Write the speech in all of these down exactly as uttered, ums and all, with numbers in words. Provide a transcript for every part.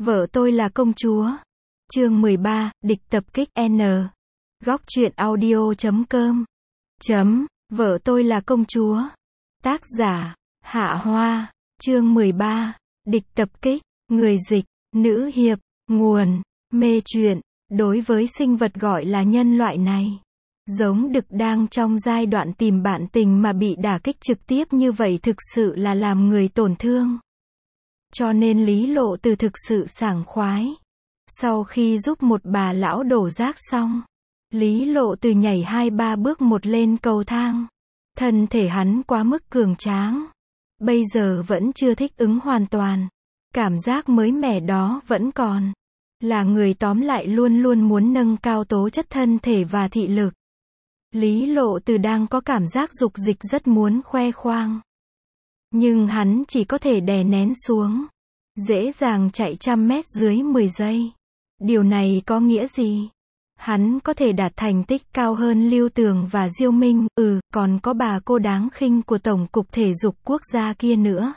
Vợ tôi là công chúa. Chương mười ba, địch tập kích N. Góc truyện audio chấm com. Chấm, vợ tôi là công chúa. Tác giả, Hạ Hoa. Chương mười ba, địch tập kích. Người dịch, nữ hiệp. Nguồn, mê truyện. Đối với sinh vật gọi là nhân loại này, giống đực đang trong giai đoạn tìm bạn tình mà bị đả kích trực tiếp như vậy thực sự là làm người tổn thương. Cho nên Lý Lộ Từ thực sự sảng khoái. Sau khi giúp một bà lão đổ rác xong, Lý Lộ Từ nhảy hai ba bước một lên cầu thang. Thân thể hắn quá mức cường tráng. Bây giờ vẫn chưa thích ứng hoàn toàn. Cảm giác mới mẻ đó vẫn còn. Là người tóm lại luôn luôn muốn nâng cao tố chất thân thể và thị lực. Lý Lộ Từ đang có cảm giác dục dịch rất muốn khoe khoang. Nhưng hắn chỉ có thể đè nén xuống. Dễ dàng chạy trăm mét dưới mười giây. Điều này có nghĩa gì? Hắn có thể đạt thành tích cao hơn Lưu Tường và Diêu Minh, ừ, còn có bà cô đáng khinh của Tổng cục Thể dục Quốc gia kia nữa.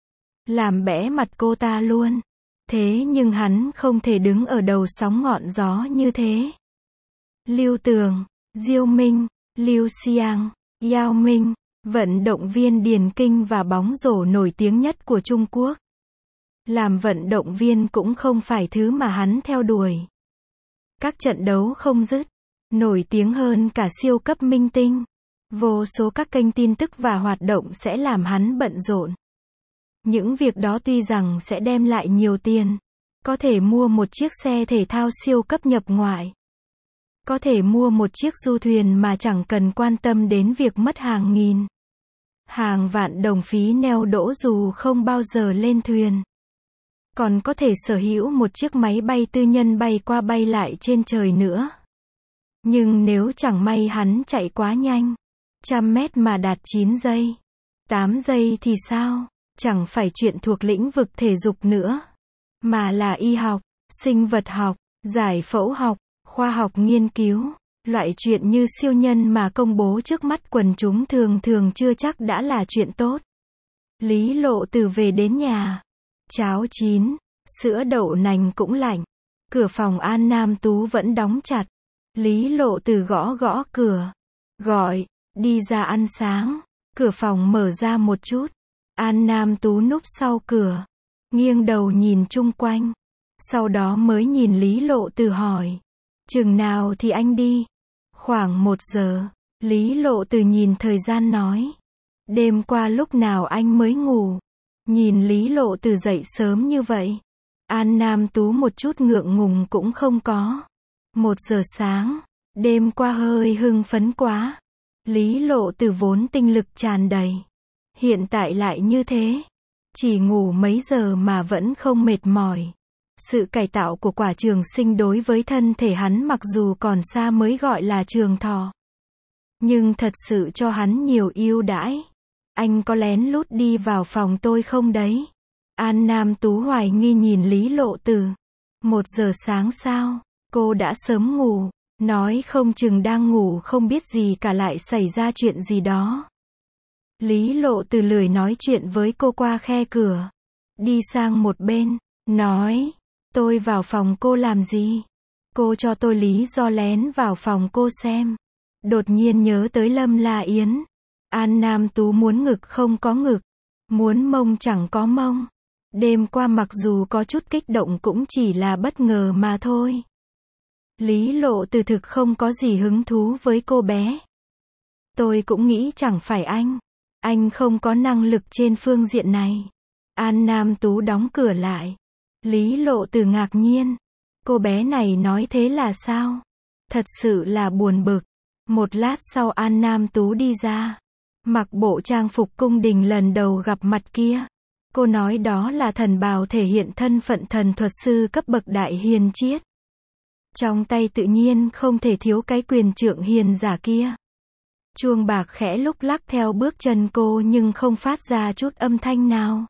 Làm bẽ mặt cô ta luôn. Thế nhưng hắn không thể đứng ở đầu sóng ngọn gió như thế. Lưu Tường, Diêu Minh, Lưu Xiang, Yao Minh, vận động viên điền kinh và bóng rổ nổi tiếng nhất của Trung Quốc. Làm vận động viên cũng không phải thứ mà hắn theo đuổi. Các trận đấu không dứt, nổi tiếng hơn cả siêu cấp minh tinh. Vô số các kênh tin tức và hoạt động sẽ làm hắn bận rộn. Những việc đó tuy rằng sẽ đem lại nhiều tiền, có thể mua một chiếc xe thể thao siêu cấp nhập ngoại, có thể mua một chiếc du thuyền mà chẳng cần quan tâm đến việc mất hàng nghìn, hàng vạn đồng phí neo đỗ dù không bao giờ lên thuyền. Còn có thể sở hữu một chiếc máy bay tư nhân bay qua bay lại trên trời nữa. Nhưng nếu chẳng may hắn chạy quá nhanh, trăm mét mà đạt chín giây, tám giây thì sao? Chẳng phải chuyện thuộc lĩnh vực thể dục nữa, mà là y học, sinh vật học, giải phẫu học, khoa học nghiên cứu. Loại chuyện như siêu nhân mà công bố trước mắt quần chúng thường thường chưa chắc đã là chuyện tốt. Lý Lộ Từ về đến nhà. Cháo chín, sữa đậu nành cũng lạnh. Cửa phòng An Nam Tú vẫn đóng chặt. Lý Lộ Từ gõ gõ cửa. Gọi, đi ra ăn sáng. Cửa phòng mở ra một chút. An Nam Tú núp sau cửa. Nghiêng đầu nhìn chung quanh. Sau đó mới nhìn Lý Lộ Từ hỏi. Chừng nào thì anh đi? Khoảng một giờ. Lý Lộ Từ nhìn thời gian nói. Đêm qua lúc nào anh mới ngủ? Nhìn Lý Lộ Từ dậy sớm như vậy, An Nam Tú một chút ngượng ngùng cũng không có. Một giờ sáng, đêm qua hơi hưng phấn quá. Lý Lộ Từ vốn tinh lực tràn đầy, hiện tại lại như thế. Chỉ ngủ mấy giờ mà vẫn không mệt mỏi. Sự cải tạo của quả trường sinh đối với thân thể hắn mặc dù còn xa mới gọi là trường thọ, nhưng thật sự cho hắn nhiều ưu đãi. Anh có lén lút đi vào phòng tôi không đấy? An Nam Tú hoài nghi nhìn Lý Lộ Từ. Một giờ sáng sao? Cô đã sớm ngủ. Nói không chừng đang ngủ không biết gì cả lại xảy ra chuyện gì đó. Lý Lộ Từ lười nói chuyện với cô qua khe cửa. Đi sang một bên, nói. Tôi vào phòng cô làm gì? Cô cho tôi lý do lén vào phòng cô xem. Đột nhiên nhớ tới Lâm La Yến. An Nam Tú muốn ngực không có ngực, muốn mông chẳng có mông. Đêm qua mặc dù có chút kích động cũng chỉ là bất ngờ mà thôi. Lý Lộ Từ thực không có gì hứng thú với cô bé. Tôi cũng nghĩ chẳng phải anh. Anh không có năng lực trên phương diện này. An Nam Tú đóng cửa lại. Lý Lộ Từ ngạc nhiên. Cô bé này nói thế là sao? Thật sự là buồn bực. Một lát sau An Nam Tú đi ra. Mặc bộ trang phục cung đình lần đầu gặp mặt kia. Cô nói đó là thần bào thể hiện thân phận thần thuật sư cấp bậc đại hiền triết. Trong tay tự nhiên không thể thiếu cái quyền trượng hiền giả kia. Chuông bạc khẽ lúc lắc theo bước chân cô nhưng không phát ra chút âm thanh nào.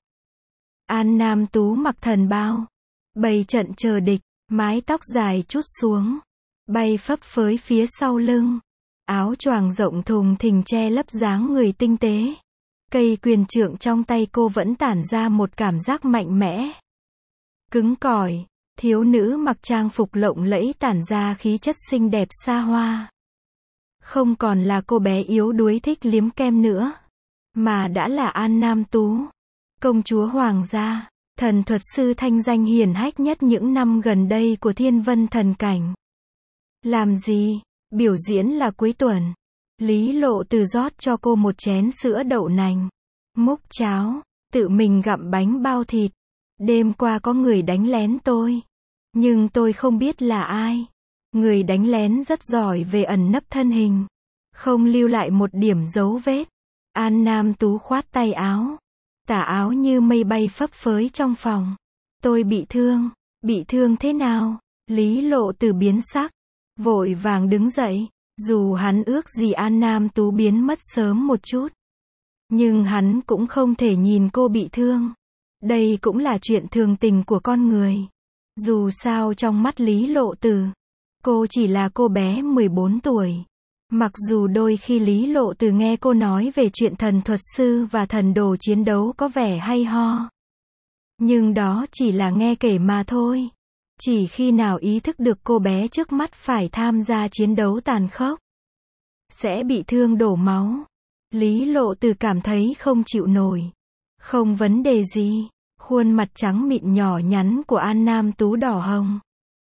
An Nam Tú mặc thần bào, bày trận chờ địch, mái tóc dài chút xuống, bay phấp phới phía sau lưng. Áo choàng rộng thùng thình che lấp dáng người tinh tế. Cây quyền trượng trong tay cô vẫn tản ra một cảm giác mạnh mẽ. cứng cỏi, thiếu nữ mặc trang phục lộng lẫy tản ra khí chất xinh đẹp xa hoa. Không còn là cô bé yếu đuối thích liếm kem nữa, mà đã là An Nam Tú, công chúa hoàng gia, thần thuật sư thanh danh hiển hách nhất những năm gần đây của Thiên Vân Thần Cảnh. Làm gì? Biểu diễn là cuối tuần. Lý Lộ Từ rót cho cô một chén sữa đậu nành, múc cháo, tự mình gặm bánh bao thịt. Đêm qua có người đánh lén tôi, nhưng tôi không biết là ai. Người đánh lén rất giỏi về ẩn nấp thân hình, không lưu lại một điểm dấu vết. An Nam Tú khoát tay áo, tà áo như mây bay phấp phới trong phòng. Tôi bị thương. Bị thương thế nào? Lý Lộ Từ biến sắc, vội vàng đứng dậy. Dù hắn ước gì An Nam Tú biến mất sớm một chút, nhưng hắn cũng không thể nhìn cô bị thương. Đây cũng là chuyện thường tình của con người. Dù sao trong mắt Lý Lộ Từ, cô chỉ là cô bé mười bốn tuổi. Mặc dù đôi khi Lý Lộ Từ nghe cô nói về chuyện thần thuật sư và thần đồ chiến đấu có vẻ hay ho, nhưng đó chỉ là nghe kể mà thôi. Chỉ khi nào ý thức được cô bé trước mắt phải tham gia chiến đấu tàn khốc, sẽ bị thương đổ máu, Lý Lộ Từ cảm thấy không chịu nổi. Không vấn đề gì. Khuôn mặt trắng mịn nhỏ nhắn của An Nam Tú đỏ hồng.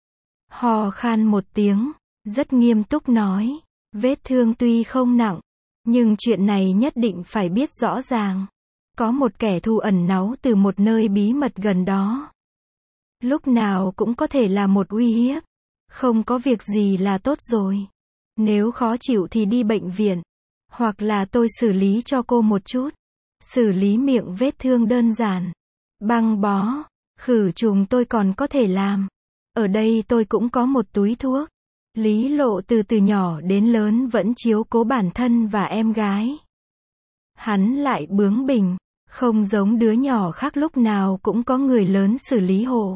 Hò khan một tiếng, rất nghiêm túc nói, vết thương tuy không nặng, nhưng chuyện này nhất định phải biết rõ ràng. Có một kẻ thù ẩn náu từ một nơi bí mật gần đó. Lúc nào cũng có thể là một uy hiếp. Không có việc gì là tốt rồi. Nếu khó chịu thì đi bệnh viện. Hoặc là tôi xử lý cho cô một chút. Xử lý miệng vết thương đơn giản. Băng bó, khử trùng tôi còn có thể làm. Ở đây tôi cũng có một túi thuốc. Lý Lộ Từ từ nhỏ đến lớn vẫn chiếu cố bản thân và em gái. Hắn lại bướng bỉnh, không giống đứa nhỏ khác lúc nào cũng có người lớn xử lý hộ.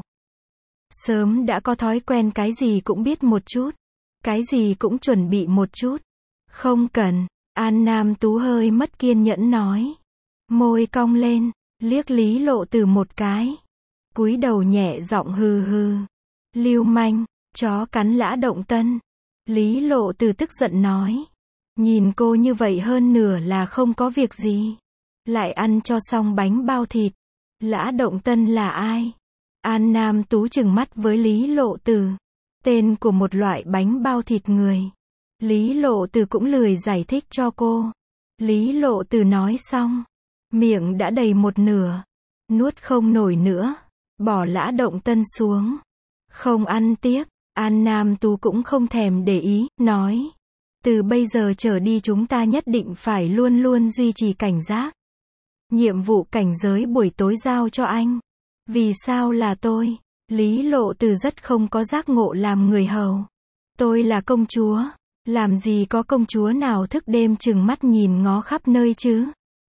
Sớm đã có thói quen cái gì cũng biết một chút, cái gì cũng chuẩn bị một chút. Không cần, An Nam Tú hơi mất kiên nhẫn nói. Môi cong lên, liếc Lý Lộ Từ một cái. Cúi đầu nhẹ giọng hừ hừ. Lưu manh, chó cắn Lã Động Tân. Lý Lộ Từ tức giận nói. Nhìn cô như vậy hơn nửa là không có việc gì. Lại ăn cho xong bánh bao thịt. Lã Động Tân là ai? An Nam Tú trừng mắt với Lý Lộ Từ. Tên của một loại bánh bao thịt người. Lý Lộ Từ cũng lười giải thích cho cô. Lý Lộ Từ nói xong, miệng đã đầy một nửa. Nuốt không nổi nữa. Bỏ Lã Động Tân xuống. Không ăn tiếp. An Nam Tú cũng không thèm để ý, nói. Từ bây giờ trở đi chúng ta nhất định phải luôn luôn duy trì cảnh giác. Nhiệm vụ cảnh giới buổi tối giao cho anh. Vì sao là tôi? Lý Lộ Từ rất không có giác ngộ làm người hầu. Tôi là công chúa. Làm gì có công chúa nào thức đêm chừng mắt nhìn ngó khắp nơi chứ?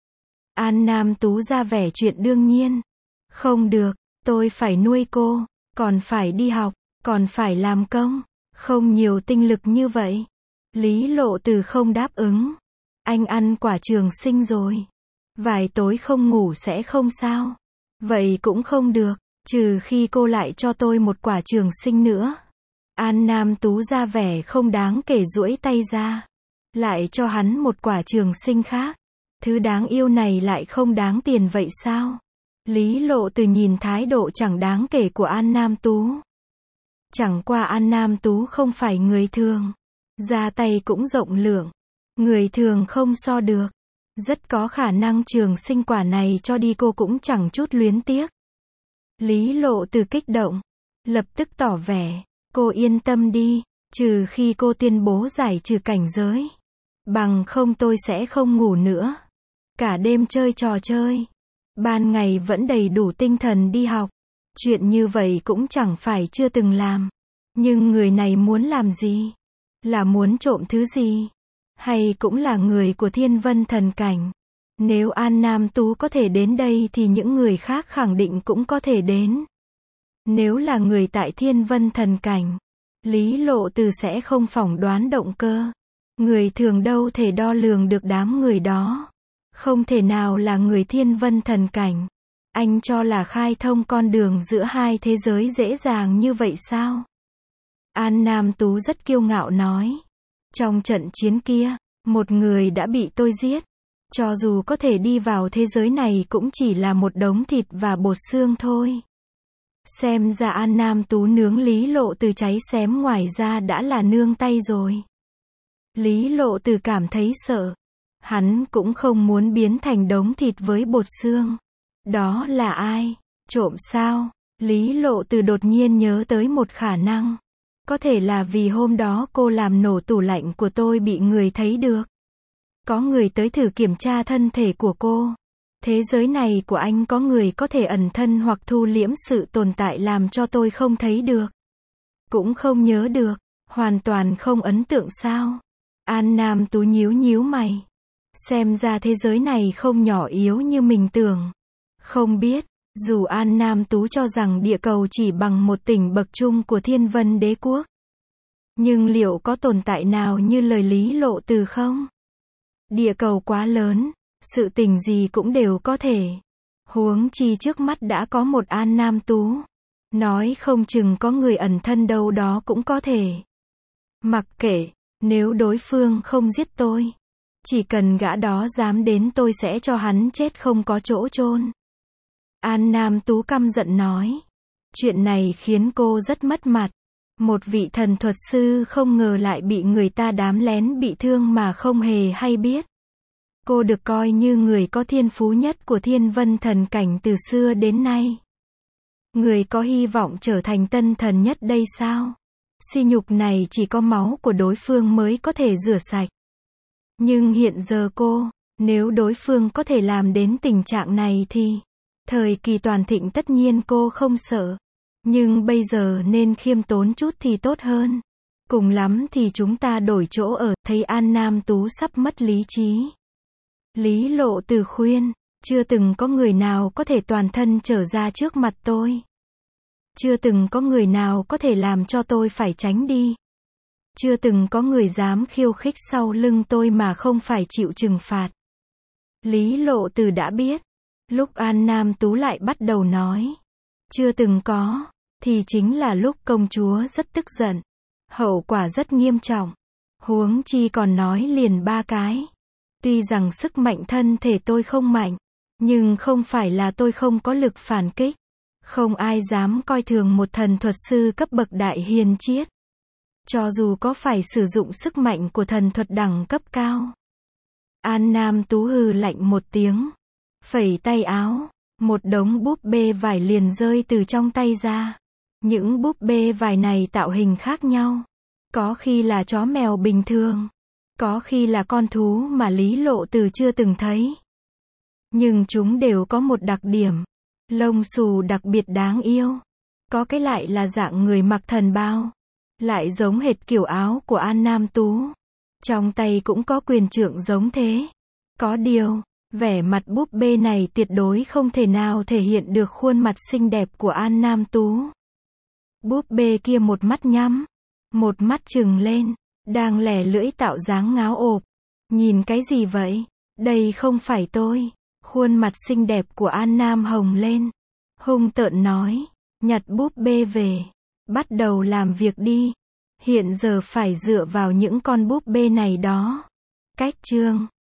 An Nam Tú ra vẻ chuyện đương nhiên. Không được, tôi phải nuôi cô, còn phải đi học, còn phải làm công. Không nhiều tinh lực như vậy. Lý Lộ Từ không đáp ứng. Anh ăn quả trường sinh rồi. Vài tối không ngủ sẽ không sao. Vậy cũng không được, trừ khi cô lại cho tôi một quả trường sinh nữa. An Nam Tú ra vẻ không đáng kể duỗi tay ra. Lại cho hắn một quả trường sinh khác. Thứ đáng yêu này lại không đáng tiền vậy sao? Lý Lộ Từ nhìn thái độ chẳng đáng kể của An Nam Tú. Chẳng qua An Nam Tú không phải người thường. Ra tay cũng rộng lượng. Người thường không so được. Rất có khả năng trường sinh quả này cho đi cô cũng chẳng chút luyến tiếc. Lý Lộ Từ kích động. Lập tức tỏ vẻ. Cô yên tâm đi. Trừ khi cô tuyên bố giải trừ cảnh giới. Bằng không tôi sẽ không ngủ nữa. Cả đêm chơi trò chơi. Ban ngày vẫn đầy đủ tinh thần đi học. Chuyện như vậy cũng chẳng phải chưa từng làm. Nhưng người này muốn làm gì? Là muốn trộm thứ gì? Hay cũng là người của Thiên Vân Thần Cảnh? Nếu An Nam Tú có thể đến đây thì những người khác khẳng định cũng có thể đến. Nếu là người tại Thiên Vân Thần Cảnh, Lý Lộ Từ sẽ không phỏng đoán động cơ. Người thường đâu thể đo lường được đám người đó. Không thể nào là người Thiên Vân Thần Cảnh. Anh cho là khai thông con đường giữa hai thế giới dễ dàng như vậy sao? An Nam Tú rất kiêu ngạo nói. Trong trận chiến kia, một người đã bị tôi giết. Cho dù có thể đi vào thế giới này cũng chỉ là một đống thịt và bột xương thôi. Xem ra An Nam Tú nướng Lý Lộ Từ cháy xém ngoài ra đã là nương tay rồi. Lý Lộ Từ cảm thấy sợ. Hắn cũng không muốn biến thành đống thịt với bột xương. Đó là ai? Trộm sao? Lý Lộ Từ đột nhiên nhớ tới một khả năng. Có thể là vì hôm đó cô làm nổ tủ lạnh của tôi bị người thấy được. Có người tới thử kiểm tra thân thể của cô. Thế giới này của anh có người có thể ẩn thân hoặc thu liễm sự tồn tại làm cho tôi không thấy được. Cũng không nhớ được. Hoàn toàn không ấn tượng sao? An Nam Tú nhíu nhíu mày. Xem ra thế giới này không nhỏ yếu như mình tưởng. Không biết, dù An Nam Tú cho rằng địa cầu chỉ bằng một tỉnh bậc trung của Thiên Vân Đế Quốc. Nhưng liệu có tồn tại nào như lời Lý Lộ Từ không? Địa cầu quá lớn, sự tình gì cũng đều có thể. Huống chi trước mắt đã có một An Nam Tú. Nói không chừng có người ẩn thân đâu đó cũng có thể. Mặc kệ, nếu đối phương không giết tôi, chỉ cần gã đó dám đến tôi sẽ cho hắn chết không có chỗ chôn. An Nam Tú căm giận nói. Chuyện này khiến cô rất mất mặt. Một vị thần thuật sư không ngờ lại bị người ta đám lén bị thương mà không hề hay biết. Cô được coi như người có thiên phú nhất của Thiên Vân thần cảnh từ xưa đến nay. Người có hy vọng trở thành tân thần nhất đây sao? Sỉ nhục này chỉ có máu của đối phương mới có thể rửa sạch. Nhưng hiện giờ cô, nếu đối phương có thể làm đến tình trạng này thì, thời kỳ toàn thịnh tất nhiên cô không sợ. Nhưng bây giờ nên khiêm tốn chút thì tốt hơn. Cùng lắm thì chúng ta đổi chỗ ở, thấy An Nam Tú sắp mất lý trí. Lý Lộ Từ khuyên, chưa từng có người nào có thể toàn thân trở ra trước mặt tôi. Chưa từng có người nào có thể làm cho tôi phải tránh đi. Chưa từng có người dám khiêu khích sau lưng tôi mà không phải chịu trừng phạt. Lý Lộ Từ đã biết. Lúc An Nam Tú lại bắt đầu nói. Chưa từng có, thì chính là lúc công chúa rất tức giận. Hậu quả rất nghiêm trọng. Huống chi còn nói liền ba cái. Tuy rằng sức mạnh thân thể tôi không mạnh, nhưng không phải là tôi không có lực phản kích. Không ai dám coi thường một thần thuật sư cấp bậc đại hiền triết. Cho dù có phải sử dụng sức mạnh của thần thuật đẳng cấp cao. An Nam Tú hừ lạnh một tiếng. Phẩy tay áo. Một đống búp bê vải liền rơi từ trong tay ra. Những búp bê vải này tạo hình khác nhau. Có khi là chó mèo bình thường. Có khi là con thú mà Lý Lộ Từ chưa từng thấy. Nhưng chúng đều có một đặc điểm. Lông xù đặc biệt đáng yêu. Có cái lại là dạng người mặc thần bào. Lại giống hệt kiểu áo của An Nam Tú. Trong tay cũng có quyền trượng giống thế. Có điều, vẻ mặt búp bê này tuyệt đối không thể nào thể hiện được khuôn mặt xinh đẹp của An Nam Tú. Búp bê kia một mắt nhắm, một mắt trừng lên, đang lẻ lưỡi tạo dáng ngáo ộp. Nhìn cái gì vậy? Đây không phải tôi. Khuôn mặt xinh đẹp của An Nam hồng lên. Hung tợn nói, nhặt búp bê về. Bắt đầu làm việc đi. Hiện giờ phải dựa vào những con búp bê này đó. Cách chương